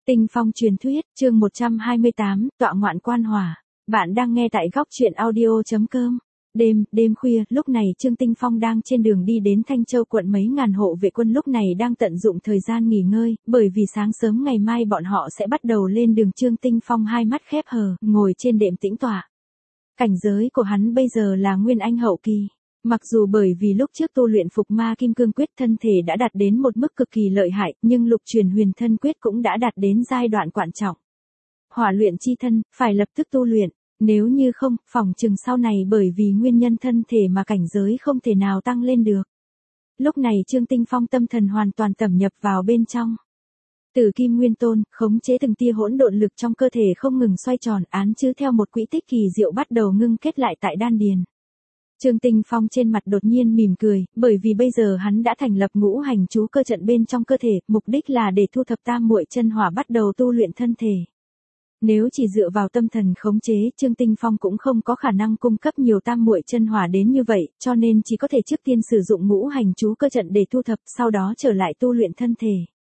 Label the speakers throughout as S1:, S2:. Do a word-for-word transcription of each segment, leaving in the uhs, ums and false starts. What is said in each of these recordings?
S1: Tinh phong truyền thuyết, chương một trăm hai mươi tám, tọa ngoạn quan hỏa. Bạn đang nghe tại góc truyện audio chấm com. Đêm, đêm khuya, lúc này Trương Tinh Phong đang trên đường đi đến Thanh Châu quận, mấy ngàn hộ vệ quân lúc này đang tận dụng thời gian nghỉ ngơi, bởi vì sáng sớm ngày mai bọn họ sẽ bắt đầu lên đường. Trương Tinh Phong hai mắt khép hờ, ngồi trên đệm tĩnh tọa. Cảnh giới của hắn bây giờ là Nguyên Anh hậu kỳ. Mặc dù bởi vì lúc trước tu luyện Phục Ma Kim Cương Quyết thân thể đã đạt đến một mức cực kỳ lợi hại, nhưng Lục Truyền Huyền Thân Quyết cũng đã đạt đến giai đoạn quan trọng. Hỏa luyện chi thân, phải lập tức tu luyện, nếu như không, phòng chừng sau này bởi vì nguyên nhân thân thể mà cảnh giới không thể nào tăng lên được. Lúc này Trương Tinh Phong tâm thần hoàn toàn tẩm nhập vào bên trong. Tử Kim Nguyên Tôn, khống chế từng tia hỗn độn lực trong cơ thể không ngừng xoay tròn, án chữ theo một quỹ tích kỳ diệu bắt đầu ngưng kết lại tại đan điền. Trương Tinh Phong trên mặt đột nhiên mỉm cười, bởi vì bây giờ hắn đã thành lập ngũ hành chú cơ trận bên trong cơ thể, mục đích là để thu thập tam muội chân hỏa bắt đầu tu luyện thân thể. Nếu chỉ dựa vào tâm thần khống chế, Trương Tinh Phong cũng không có khả năng cung cấp nhiều tam muội chân hỏa đến như vậy, cho nên chỉ có thể trước tiên sử dụng ngũ hành chú cơ trận để thu thập, sau đó trở lại tu luyện thân thể.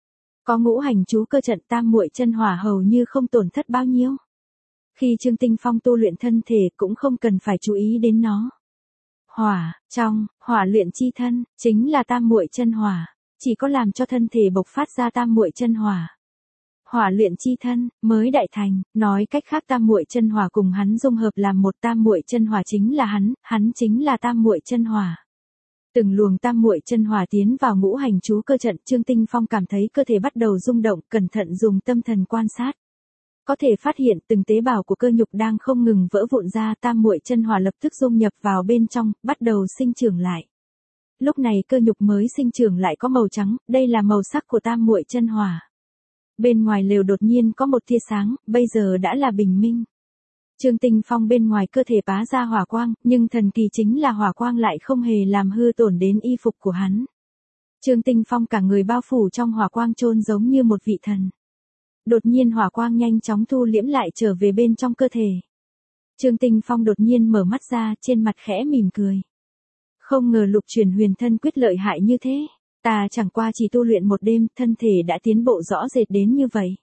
S1: Có ngũ hành chú cơ trận, tam muội chân hỏa hầu như không tổn thất bao nhiêu. Khi Trương Tinh Phong tu luyện thân thể cũng không cần phải chú ý đến nó. Hỏa, trong, hỏa luyện chi thân, chính là tam muội chân hỏa, chỉ có làm cho thân thể bộc phát ra tam muội chân hỏa. Hỏa luyện chi thân, mới đại thành, nói cách khác tam muội chân hỏa cùng hắn dung hợp làm một, tam muội chân hỏa chính là hắn, hắn chính là tam muội chân hỏa. Từng luồng tam muội chân hỏa tiến vào ngũ hành chú cơ trận, Trương Tinh Phong cảm thấy cơ thể bắt đầu rung động, cẩn thận dùng tâm thần quan sát. Có thể phát hiện từng tế bào của cơ nhục đang không ngừng vỡ vụn ra, tam muội chân hỏa lập tức dung nhập vào bên trong, bắt đầu sinh trưởng lại. Lúc này cơ nhục mới sinh trưởng lại có màu trắng, đây là màu sắc của tam muội chân hỏa. Bên ngoài lều đột nhiên có một tia sáng, bây giờ đã là bình minh. Trương Tinh Phong bên ngoài cơ thể bá ra hỏa quang, nhưng thần kỳ chính là hỏa quang lại không hề làm hư tổn đến y phục của hắn. Trương Tinh Phong cả người bao phủ trong hỏa quang chôn giống như một vị thần. Đột nhiên hỏa quang nhanh chóng thu liễm lại trở về bên trong cơ thể. Trương Tinh Phong đột nhiên mở mắt ra, trên mặt khẽ mỉm cười. Không ngờ Lục Truyền Huyền Thân Quyết lợi hại như thế. Ta chẳng qua chỉ tu luyện một đêm, thân thể đã tiến bộ rõ rệt đến như vậy.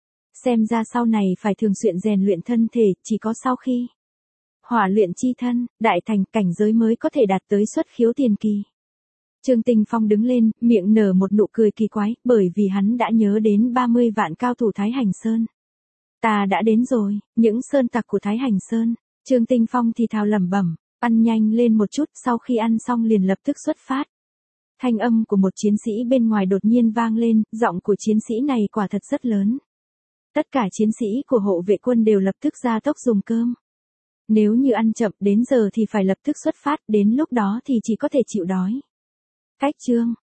S1: Xem ra sau này phải thường xuyên rèn luyện thân thể, chỉ có sau khi hỏa luyện chi thân, đại thành, cảnh giới mới có thể đạt tới xuất khiếu tiền kỳ. Trương Tinh Phong đứng lên, miệng nở một nụ cười kỳ quái, bởi vì hắn đã nhớ đến ba mươi vạn cao thủ Thái Hành Sơn. Ta đã đến rồi, những sơn tặc của Thái Hành Sơn. Trương Tinh Phong thì thào lẩm bẩm, ăn nhanh lên một chút, sau khi ăn xong liền lập tức xuất phát. Thanh âm của một chiến sĩ bên ngoài đột nhiên vang lên, giọng của chiến sĩ này quả thật rất lớn. Tất cả chiến sĩ của hộ vệ quân đều lập tức ra tốc dùng cơm. Nếu như ăn chậm đến giờ thì phải lập tức xuất phát, đến lúc đó thì chỉ có thể chịu đói. Cách chương,